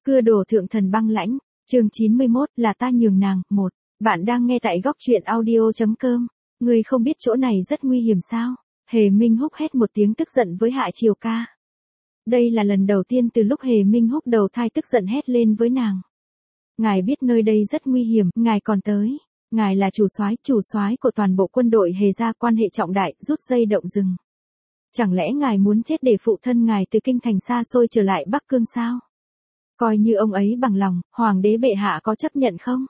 Cưa đổ thượng thần băng lãnh, chương 91 là ta nhường nàng, 1. Bạn đang nghe tại góc truyện audio.com. Ngươi không biết chỗ này rất nguy hiểm sao? Hề Minh Húc hét một tiếng tức giận với Hạ Triều Ca. Đây là lần đầu tiên từ lúc Hề Minh Húc đầu thai tức giận hét lên với nàng. Ngài biết nơi đây rất nguy hiểm, ngài còn tới. Ngài là chủ soái của toàn bộ quân đội Hề gia, quan hệ trọng đại, rút dây động rừng. Chẳng lẽ ngài muốn chết để phụ thân ngài từ kinh thành xa xôi trở lại Bắc Cương sao? Coi như ông ấy bằng lòng, hoàng đế bệ hạ có chấp nhận không?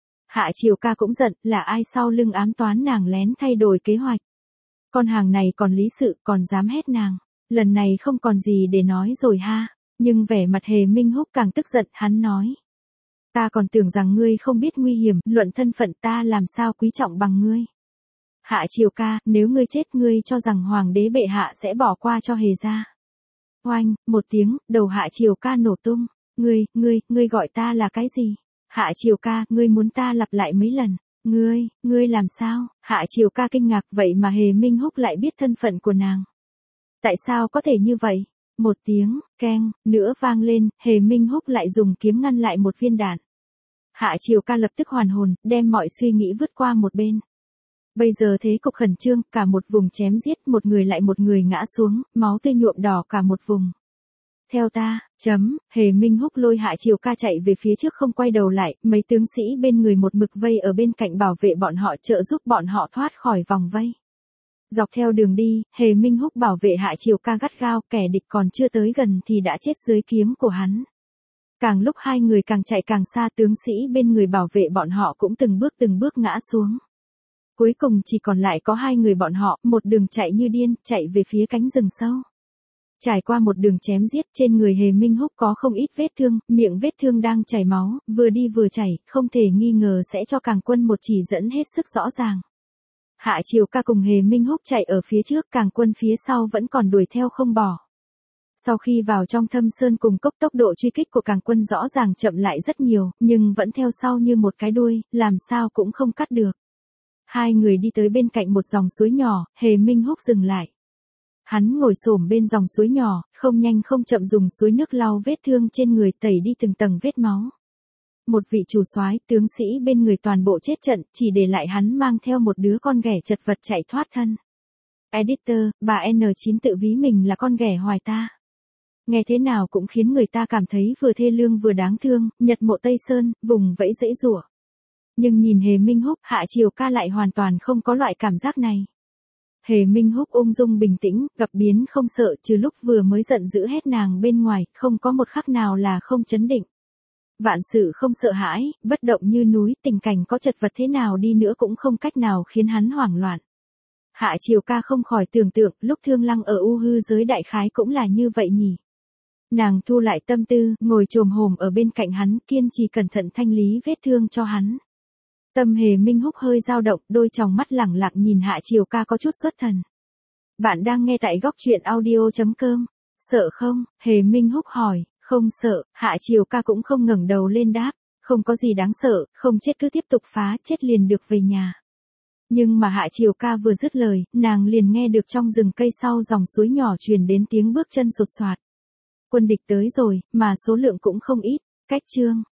Hạ Triều Ca cũng giận, là ai sau lưng ám toán nàng lén thay đổi kế hoạch. Con hàng này còn lý sự, còn dám hét nàng. Lần này không còn gì để nói rồi ha. Nhưng vẻ mặt Hề Minh Húc càng tức giận, hắn nói. Ta còn tưởng rằng ngươi không biết nguy hiểm, luận thân phận ta làm sao quý trọng bằng ngươi. Hạ Triều Ca, nếu ngươi chết ngươi cho rằng hoàng đế bệ hạ sẽ bỏ qua cho Hề gia. Oanh, một tiếng, đầu Hạ Triều Ca nổ tung. Ngươi gọi ta là cái gì? Hạ Triều Ca, ngươi muốn ta lặp lại mấy lần? Ngươi làm sao? Hạ Triều Ca kinh ngạc, vậy mà Hề Minh Húc lại biết thân phận của nàng. Tại sao có thể như vậy? Một tiếng, keng, nữa vang lên, Hề Minh Húc lại dùng kiếm ngăn lại một viên đạn. Hạ Triều Ca lập tức hoàn hồn, đem mọi suy nghĩ vứt qua một bên. Bây giờ thế cục khẩn trương, cả một vùng chém giết, một người lại một người ngã xuống, máu tươi nhuộm đỏ cả một vùng. Theo ta, Hề Minh Húc lôi Hạ Triều Ca chạy về phía trước không quay đầu lại, mấy tướng sĩ bên người một mực vây ở bên cạnh bảo vệ bọn họ, trợ giúp bọn họ thoát khỏi vòng vây. Dọc theo đường đi, Hề Minh Húc bảo vệ Hạ Triều Ca gắt gao, kẻ địch còn chưa tới gần thì đã chết dưới kiếm của hắn. Càng lúc hai người càng chạy càng xa, tướng sĩ bên người bảo vệ bọn họ cũng từng bước ngã xuống. Cuối cùng chỉ còn lại có hai người bọn họ, một đường chạy như điên, chạy về phía cánh rừng sâu. Trải qua một đường chém giết, trên người Hề Minh Húc có không ít vết thương, miệng vết thương đang chảy máu, vừa đi vừa chảy, không thể nghi ngờ sẽ cho Càng Quân một chỉ dẫn hết sức rõ ràng. Hạ Triều Ca cùng Hề Minh Húc chạy ở phía trước, Càng Quân phía sau vẫn còn đuổi theo không bỏ. Sau khi vào trong thâm sơn cùng cốc, tốc độ truy kích của Càng Quân rõ ràng chậm lại rất nhiều, nhưng vẫn theo sau như một cái đuôi, làm sao cũng không cắt được. Hai người đi tới bên cạnh một dòng suối nhỏ, Hề Minh Húc dừng lại. Hắn ngồi xổm bên dòng suối nhỏ, không nhanh không chậm dùng suối nước lau vết thương trên người, tẩy đi từng tầng vết máu. Một vị chủ soái, tướng sĩ bên người toàn bộ chết trận, chỉ để lại hắn mang theo một đứa con ghẻ chật vật chạy thoát thân. Editor, bà N9 tự ví mình là con ghẻ hoài ta. Nghe thế nào cũng khiến người ta cảm thấy vừa thê lương vừa đáng thương, Nhật Mộ Tây Sơn, vùng vẫy dãy giụa. Nhưng nhìn Hề Minh Húc, Hạ Triều Ca lại hoàn toàn không có loại cảm giác này. Hề Minh Húc ung dung bình tĩnh, gặp biến không sợ, trừ lúc vừa mới giận dữ hét nàng bên ngoài, không có một khắc nào là không chấn định. Vạn sự không sợ hãi, bất động như núi, tình cảnh có chật vật thế nào đi nữa cũng không cách nào khiến hắn hoảng loạn. Hạ Triều Ca không khỏi tưởng tượng, lúc Thương Lăng ở U Hư giới đại khái cũng là như vậy nhỉ. Nàng thu lại tâm tư, ngồi chồm hổm ở bên cạnh hắn, kiên trì cẩn thận thanh lý vết thương cho hắn. Tâm Hề Minh Húc hơi dao động, đôi tròng mắt lẳng lặng nhìn Hạ Triều Ca có chút xuất thần. Bạn đang nghe tại góc truyện audio.com. Sợ không? Hề Minh Húc hỏi. Không sợ. Hạ Triều Ca cũng không ngẩng đầu lên đáp. Không có gì đáng sợ, không chết cứ tiếp tục phá, chết liền được về nhà. Nhưng mà Hạ Triều Ca vừa dứt lời, nàng liền nghe được trong rừng cây sau dòng suối nhỏ truyền đến tiếng bước chân sột soạt. Quân địch tới rồi, mà số lượng cũng không ít. Cách chương.